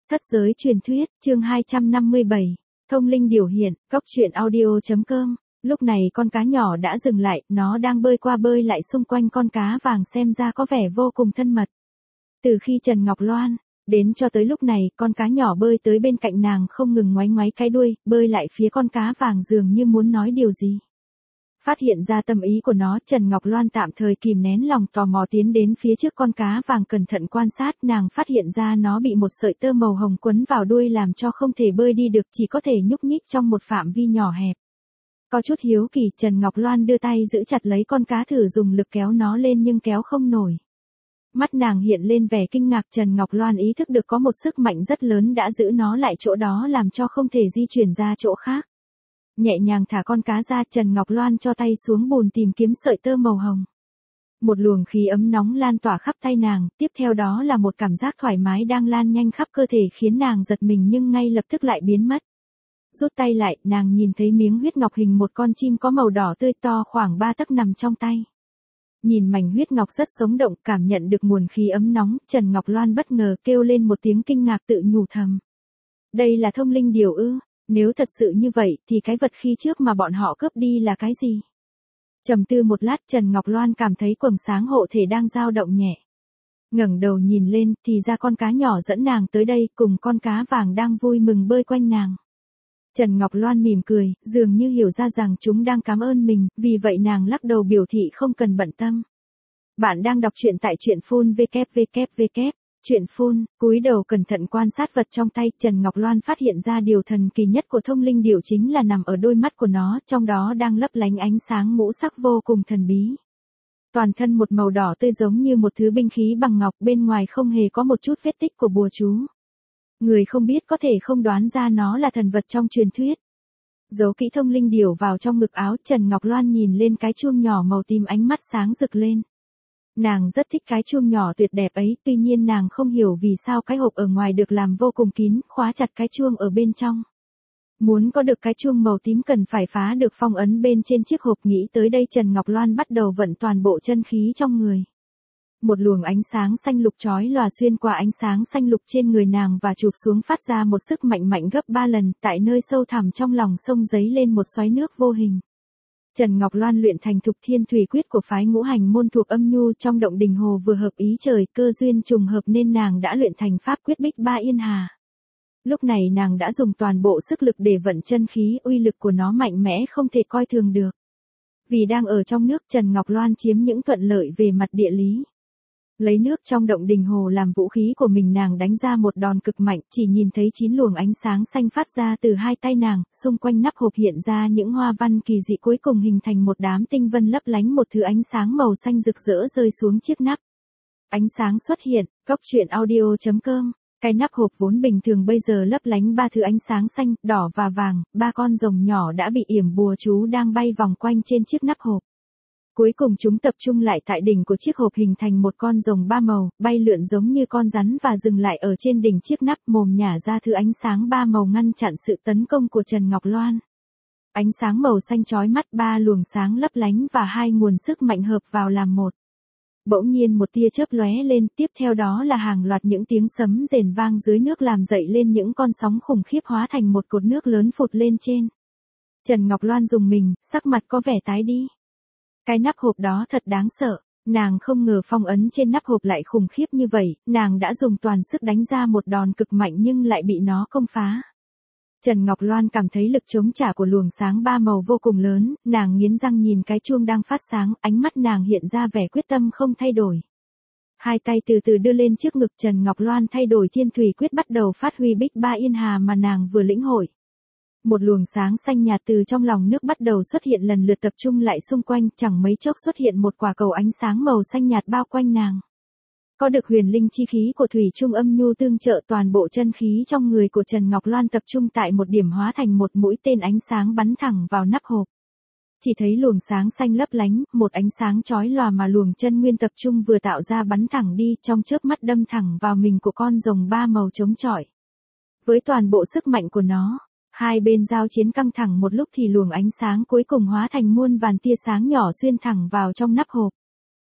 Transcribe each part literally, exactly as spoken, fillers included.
Thất giới truyền thuyết, chương hai trăm năm mươi bảy, thông linh điều hiện, góc truyện audio.com. Lúc này con cá nhỏ đã dừng lại, nó đang bơi qua bơi lại xung quanh con cá vàng xem ra có vẻ vô cùng thân mật. Từ khi Trần Ngọc Loan đến cho tới lúc này, con cá nhỏ bơi tới bên cạnh nàng không ngừng ngoáy ngoáy cái đuôi, bơi lại phía con cá vàng dường như muốn nói điều gì. Phát hiện ra tâm ý của nó, Trần Ngọc Loan tạm thời kìm nén lòng tò mò tiến đến phía trước con cá vàng cẩn thận quan sát, nàng phát hiện ra nó bị một sợi tơ màu hồng quấn vào đuôi làm cho không thể bơi đi được, chỉ có thể nhúc nhích trong một phạm vi nhỏ hẹp. Có chút hiếu kỳ, Trần Ngọc Loan đưa tay giữ chặt lấy con cá thử dùng lực kéo nó lên nhưng kéo không nổi. Mắt nàng hiện lên vẻ kinh ngạc, Trần Ngọc Loan ý thức được có một sức mạnh rất lớn đã giữ nó lại chỗ đó làm cho không thể di chuyển ra chỗ khác. Nhẹ nhàng thả con cá ra, Trần Ngọc Loan cho tay xuống bùn tìm kiếm sợi tơ màu hồng. Một luồng khí ấm nóng lan tỏa khắp tay nàng, tiếp theo đó là một cảm giác thoải mái đang lan nhanh khắp cơ thể khiến nàng giật mình nhưng ngay lập tức lại biến mất. Rút tay lại, nàng nhìn thấy miếng huyết ngọc hình một con chim có màu đỏ tươi to khoảng ba tấc nằm trong tay. Nhìn mảnh huyết ngọc rất sống động, cảm nhận được nguồn khí ấm nóng, Trần Ngọc Loan bất ngờ kêu lên một tiếng kinh ngạc tự nhủ thầm. Đây là thông linh điều ư? Nếu thật sự như vậy, thì cái vật khi trước mà bọn họ cướp đi là cái gì? Trầm tư một lát, Trần Ngọc Loan cảm thấy quầng sáng hộ thể đang dao động nhẹ. Ngẩng đầu nhìn lên, thì ra con cá nhỏ dẫn nàng tới đây, cùng con cá vàng đang vui mừng bơi quanh nàng. Trần Ngọc Loan mỉm cười, dường như hiểu ra rằng chúng đang cảm ơn mình, vì vậy nàng lắc đầu biểu thị không cần bận tâm. Bạn đang đọc truyện tại truyện phun vê vê vê. Chuyện phun, cúi đầu cẩn thận quan sát vật trong tay, Trần Ngọc Loan phát hiện ra điều thần kỳ nhất của thông linh điểu chính là nằm ở đôi mắt của nó, trong đó đang lấp lánh ánh sáng ngũ sắc vô cùng thần bí. Toàn thân một màu đỏ tươi giống như một thứ binh khí bằng ngọc, bên ngoài không hề có một chút vết tích của bùa chú. Người không biết có thể không đoán ra nó là thần vật trong truyền thuyết. Giấu kỹ thông linh điểu vào trong ngực áo, Trần Ngọc Loan nhìn lên cái chuông nhỏ màu tím, ánh mắt sáng rực lên. Nàng rất thích cái chuông nhỏ tuyệt đẹp ấy, tuy nhiên nàng không hiểu vì sao cái hộp ở ngoài được làm vô cùng kín, khóa chặt cái chuông ở bên trong. Muốn có được cái chuông màu tím cần phải phá được phong ấn bên trên chiếc hộp, nghĩ tới đây Trần Ngọc Loan bắt đầu vận toàn bộ chân khí trong người. Một luồng ánh sáng xanh lục chói lòa xuyên qua ánh sáng xanh lục trên người nàng và chụp xuống, phát ra một sức mạnh mạnh gấp ba lần, tại nơi sâu thẳm trong lòng sông dấy lên một xoáy nước vô hình. Trần Ngọc Loan luyện thành Thục Thiên Thủy Quyết của phái Ngũ Hành môn thuộc âm nhu, trong động đình hồ vừa hợp ý trời, cơ duyên trùng hợp nên nàng đã luyện thành pháp quyết Bích Ba Yên Hà. Lúc này nàng đã dùng toàn bộ sức lực để vận chân khí, uy lực của nó mạnh mẽ không thể coi thường được. Vì đang ở trong nước, Trần Ngọc Loan chiếm những thuận lợi về mặt địa lý. Lấy nước trong động đình hồ làm vũ khí của mình, nàng đánh ra một đòn cực mạnh, chỉ nhìn thấy chín luồng ánh sáng xanh phát ra từ hai tay nàng, xung quanh nắp hộp hiện ra những hoa văn kỳ dị, cuối cùng hình thành một đám tinh vân lấp lánh, một thứ ánh sáng màu xanh rực rỡ rơi xuống chiếc nắp. Ánh sáng xuất hiện, góc truyện audio.com. Cái nắp hộp vốn bình thường bây giờ lấp lánh ba thứ ánh sáng xanh, đỏ và vàng, ba con rồng nhỏ đã bị yểm bùa chú đang bay vòng quanh trên chiếc nắp hộp. Cuối cùng chúng tập trung lại tại đỉnh của chiếc hộp hình thành một con rồng ba màu, bay lượn giống như con rắn và dừng lại ở trên đỉnh chiếc nắp, mồm nhả ra thứ ánh sáng ba màu ngăn chặn sự tấn công của Trần Ngọc Loan. Ánh sáng màu xanh chói mắt, ba luồng sáng lấp lánh và hai nguồn sức mạnh hợp vào làm một. Bỗng nhiên một tia chớp lóe lên, tiếp theo đó là hàng loạt những tiếng sấm rền vang dưới nước làm dậy lên những con sóng khủng khiếp hóa thành một cột nước lớn phụt lên trên. Trần Ngọc Loan rùng mình, sắc mặt có vẻ tái đi. Cái nắp hộp đó thật đáng sợ, nàng không ngờ phong ấn trên nắp hộp lại khủng khiếp như vậy, nàng đã dùng toàn sức đánh ra một đòn cực mạnh nhưng lại bị nó công phá. Trần Ngọc Loan cảm thấy lực chống trả của luồng sáng ba màu vô cùng lớn, nàng nghiến răng nhìn cái chuông đang phát sáng, ánh mắt nàng hiện ra vẻ quyết tâm không thay đổi. Hai tay từ từ đưa lên trước ngực, Trần Ngọc Loan thay đổi Thiên Thủy Quyết, bắt đầu phát huy Bích Ba Yên Hà mà nàng vừa lĩnh hội. Một luồng sáng xanh nhạt từ trong lòng nước bắt đầu xuất hiện, lần lượt tập trung lại xung quanh, chẳng mấy chốc xuất hiện một quả cầu ánh sáng màu xanh nhạt bao quanh nàng. Có được huyền linh chi khí của thủy trung âm nhu tương trợ, toàn bộ chân khí trong người của Trần Ngọc Loan tập trung tại một điểm hóa thành một mũi tên ánh sáng bắn thẳng vào nắp hộp. Chỉ thấy luồng sáng xanh lấp lánh, một ánh sáng chói lòa mà luồng chân nguyên tập trung vừa tạo ra bắn thẳng đi, trong chớp mắt đâm thẳng vào mình của con rồng ba màu chống chọi. Với toàn bộ sức mạnh của nó, hai bên giao chiến căng thẳng một lúc thì luồng ánh sáng cuối cùng hóa thành muôn vàn tia sáng nhỏ xuyên thẳng vào trong nắp hộp.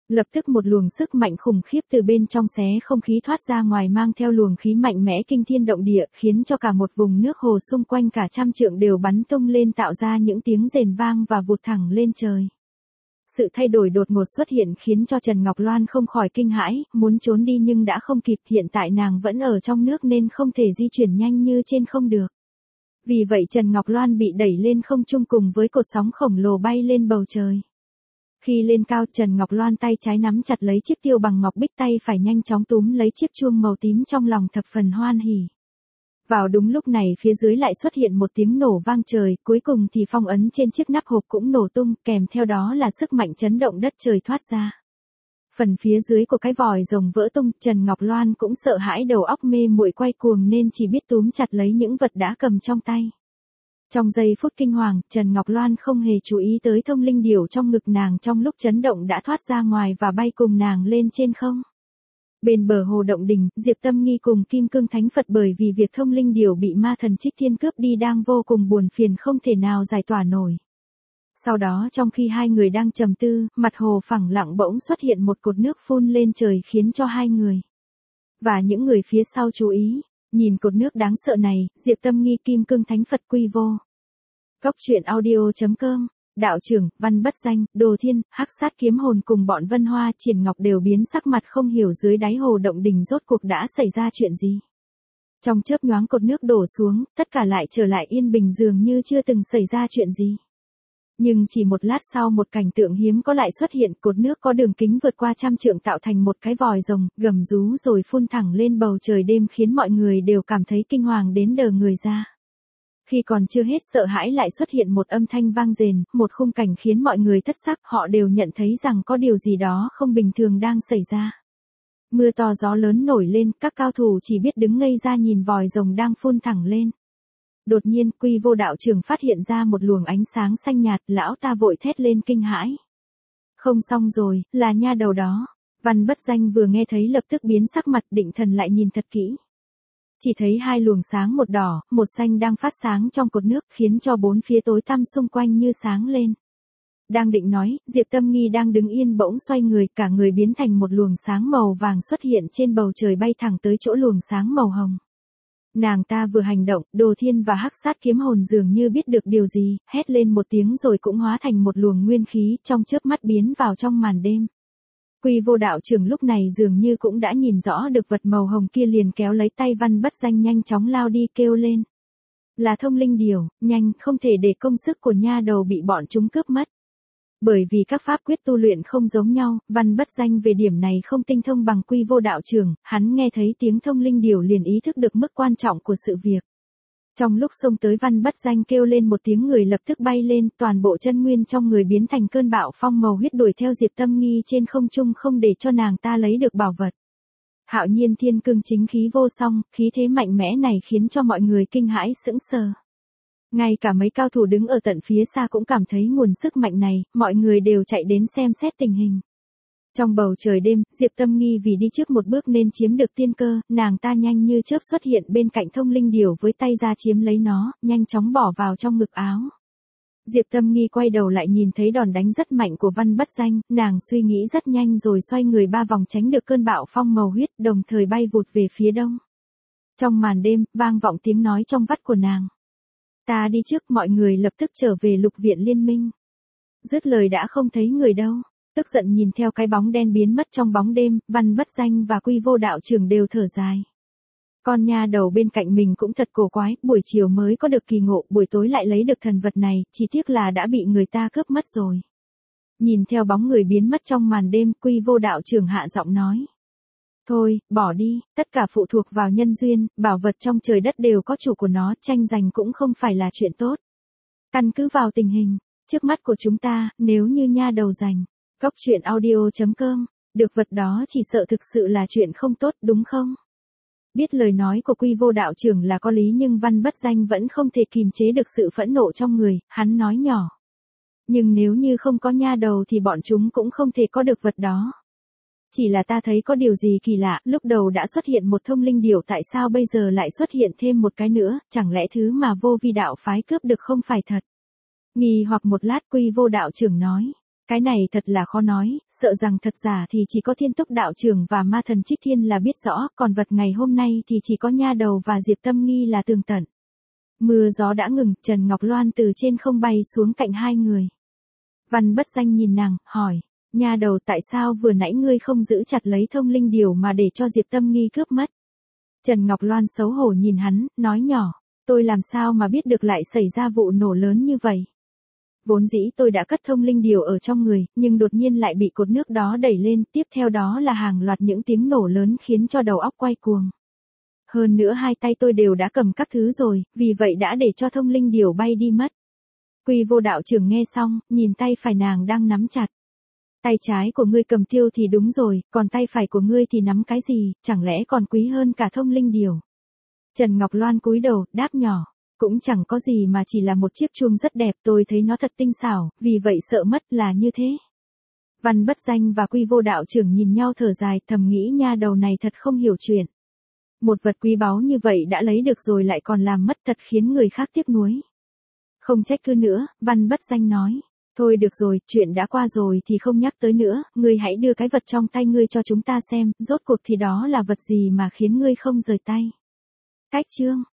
Lập tức một luồng sức mạnh khủng khiếp từ bên trong xé không khí thoát ra ngoài mang theo luồng khí mạnh mẽ kinh thiên động địa khiến cho cả một vùng nước hồ xung quanh cả trăm trượng đều bắn tung lên tạo ra những tiếng rền vang và vụt thẳng lên trời. Sự thay đổi đột ngột xuất hiện khiến cho Trần Ngọc Loan không khỏi kinh hãi, muốn trốn đi nhưng đã không kịp, hiện tại nàng vẫn ở trong nước nên không thể di chuyển nhanh như trên không được. Vì vậy Trần Ngọc Loan bị đẩy lên không trung cùng với cột sóng khổng lồ bay lên bầu trời. Khi lên cao Trần Ngọc Loan tay trái nắm chặt lấy chiếc tiêu bằng ngọc bích, tay phải nhanh chóng túm lấy chiếc chuông màu tím, trong lòng thập phần hoan hỉ. Vào đúng lúc này phía dưới lại xuất hiện một tiếng nổ vang trời, cuối cùng thì phong ấn trên chiếc nắp hộp cũng nổ tung, kèm theo đó là sức mạnh chấn động đất trời thoát ra. Phần phía dưới của cái vòi rồng vỡ tung, Trần Ngọc Loan cũng sợ hãi đầu óc mê muội quay cuồng nên chỉ biết túm chặt lấy những vật đã cầm trong tay. Trong giây phút kinh hoàng, Trần Ngọc Loan không hề chú ý tới thông linh điểu trong ngực nàng trong lúc chấn động đã thoát ra ngoài và bay cùng nàng lên trên không. Bên bờ hồ Động Đình, Diệp Tâm Nghi cùng Kim Cương Thánh Phật bởi vì việc thông linh điểu bị ma thần Trích Thiên cướp đi đang vô cùng buồn phiền không thể nào giải tỏa nổi. Sau đó trong khi hai người đang trầm tư, mặt hồ phẳng lặng bỗng xuất hiện một cột nước phun lên trời khiến cho hai người và những người phía sau chú ý. Nhìn cột nước đáng sợ này, Diệp Tâm Nghi, Kim Cương Thánh Phật, Quy Vô, Cốc truyện audio chấm com, đạo trưởng, Văn Bất Danh, Đồ Thiên, Hắc Sát Kiếm Hồn cùng bọn Vân Hoa Triển Ngọc đều biến sắc mặt không hiểu dưới đáy hồ Động Đình rốt cuộc đã xảy ra chuyện gì. Trong chớp nhoáng cột nước đổ xuống, tất cả lại trở lại yên bình dường như chưa từng xảy ra chuyện gì. Nhưng chỉ một lát sau một cảnh tượng hiếm có lại xuất hiện, cột nước có đường kính vượt qua trăm trượng tạo thành một cái vòi rồng, gầm rú rồi phun thẳng lên bầu trời đêm khiến mọi người đều cảm thấy kinh hoàng đến đờ người ra. Khi còn chưa hết sợ hãi lại xuất hiện một âm thanh vang rền, một khung cảnh khiến mọi người thất sắc, họ đều nhận thấy rằng có điều gì đó không bình thường đang xảy ra. Mưa to gió lớn nổi lên, các cao thủ chỉ biết đứng ngây ra nhìn vòi rồng đang phun thẳng lên. Đột nhiên, Quy Vô đạo trưởng phát hiện ra một luồng ánh sáng xanh nhạt, lão ta vội thét lên kinh hãi. Không xong rồi, là nha đầu đó. Văn Bất Danh vừa nghe thấy lập tức biến sắc mặt, định thần lại nhìn thật kỹ. Chỉ thấy hai luồng sáng một đỏ, một xanh đang phát sáng trong cột nước khiến cho bốn phía tối tăm xung quanh như sáng lên. Đang định nói, Diệp Tâm Nghi đang đứng yên bỗng xoay người, cả người biến thành một luồng sáng màu vàng xuất hiện trên bầu trời bay thẳng tới chỗ luồng sáng màu hồng. Nàng ta vừa hành động, Đồ Thiên và Hắc Sát Kiếm Hồn dường như biết được điều gì, hét lên một tiếng rồi cũng hóa thành một luồng nguyên khí trong chớp mắt biến vào trong màn đêm. Quy Vô đạo trưởng lúc này dường như cũng đã nhìn rõ được vật màu hồng kia, liền kéo lấy tay Văn Bất Danh nhanh chóng lao đi kêu lên. Là thông linh điểu, nhanh, không thể để công sức của nha đầu bị bọn chúng cướp mất. Bởi vì các pháp quyết tu luyện không giống nhau, Văn Bất Danh về điểm này không tinh thông bằng Quy Vô đạo trưởng, hắn nghe thấy tiếng thông linh điểu liền ý thức được mức quan trọng của sự việc. Trong lúc xông tới, Văn Bất Danh kêu lên một tiếng, người lập tức bay lên, toàn bộ chân nguyên trong người biến thành cơn bạo phong màu huyết đuổi theo Diệp Tâm Nghi trên không trung không để cho nàng ta lấy được bảo vật. Hạo Nhiên Thiên Cương chính khí vô song, khí thế mạnh mẽ này khiến cho mọi người kinh hãi sững sờ. Ngay cả mấy cao thủ đứng ở tận phía xa cũng cảm thấy nguồn sức mạnh này, mọi người đều chạy đến xem xét tình hình. Trong bầu trời đêm, Diệp Tâm Nghi vì đi trước một bước nên chiếm được tiên cơ, nàng ta nhanh như chớp xuất hiện bên cạnh thông linh điểu với tay ra chiếm lấy nó, nhanh chóng bỏ vào trong ngực áo. Diệp Tâm Nghi quay đầu lại nhìn thấy đòn đánh rất mạnh của Văn Bất Danh, nàng suy nghĩ rất nhanh rồi xoay người ba vòng tránh được cơn bạo phong màu huyết, đồng thời bay vụt về phía đông. Trong màn đêm, vang vọng tiếng nói trong vắt của nàng. Ta đi trước, mọi người lập tức trở về Lục Viện Liên Minh. Dứt lời đã không thấy người đâu. Tức giận nhìn theo cái bóng đen biến mất trong bóng đêm, Văn Bất Danh và Quy Vô đạo trưởng đều thở dài. Con nha đầu bên cạnh mình cũng thật cổ quái, buổi chiều mới có được kỳ ngộ, buổi tối lại lấy được thần vật này, chỉ tiếc là đã bị người ta cướp mất rồi. Nhìn theo bóng người biến mất trong màn đêm, Quy Vô đạo trưởng hạ giọng nói. Thôi, bỏ đi, tất cả phụ thuộc vào nhân duyên, bảo vật trong trời đất đều có chủ của nó, tranh giành cũng không phải là chuyện tốt. Căn cứ vào tình hình trước mắt của chúng ta, nếu như nha đầu giành Cốc truyện audio chấm com, được vật đó chỉ sợ thực sự là chuyện không tốt, đúng không? Biết lời nói của Quy Vô đạo trưởng là có lý nhưng Văn Bất Danh vẫn không thể kìm chế được sự phẫn nộ trong người, hắn nói nhỏ. Nhưng nếu như không có nha đầu thì bọn chúng cũng không thể có được vật đó. Chỉ là ta thấy có điều gì kỳ lạ, lúc đầu đã xuất hiện một thông linh điểu, tại sao bây giờ lại xuất hiện thêm một cái nữa, chẳng lẽ thứ mà Vô Vi đạo phái cướp được không phải thật? Nghi hoặc một lát, Quy Vô đạo trưởng nói. Cái này thật là khó nói, sợ rằng thật giả thì chỉ có Thiên Túc đạo trưởng và ma thần Trích Thiên là biết rõ, còn vật ngày hôm nay thì chỉ có nha đầu và Diệp Tâm Nghi là tường tận. Mưa gió đã ngừng, Trần Ngọc Loan từ trên không bay xuống cạnh hai người. Văn Bất Danh nhìn nàng, hỏi, nha đầu tại sao vừa nãy ngươi không giữ chặt lấy thông linh điểu mà để cho Diệp Tâm Nghi cướp mất? Trần Ngọc Loan xấu hổ nhìn hắn, nói nhỏ, tôi làm sao mà biết được lại xảy ra vụ nổ lớn như vậy? Vốn dĩ tôi đã cất thông linh điểu ở trong người, nhưng đột nhiên lại bị cột nước đó đẩy lên, tiếp theo đó là hàng loạt những tiếng nổ lớn khiến cho đầu óc quay cuồng. Hơn nữa hai tay tôi đều đã cầm các thứ rồi, vì vậy đã để cho thông linh điểu bay đi mất. Quy Vô đạo trưởng nghe xong, nhìn tay phải nàng đang nắm chặt. Tay trái của ngươi cầm tiêu thì đúng rồi, còn tay phải của ngươi thì nắm cái gì, chẳng lẽ còn quý hơn cả thông linh điểu? Trần Ngọc Loan cúi đầu, đáp nhỏ, cũng chẳng có gì mà chỉ là một chiếc chuông rất đẹp, tôi thấy nó thật tinh xảo, vì vậy sợ mất là như thế. Văn Bất Danh và Quy Vô đạo trưởng nhìn nhau thở dài, thầm nghĩ nha đầu này thật không hiểu chuyện. Một vật quý báu như vậy đã lấy được rồi lại còn làm mất, thật khiến người khác tiếc nuối. Không trách cứ nữa, Văn Bất Danh nói, thôi được rồi, chuyện đã qua rồi thì không nhắc tới nữa, ngươi hãy đưa cái vật trong tay ngươi cho chúng ta xem, rốt cuộc thì đó là vật gì mà khiến ngươi không rời tay. Cách chương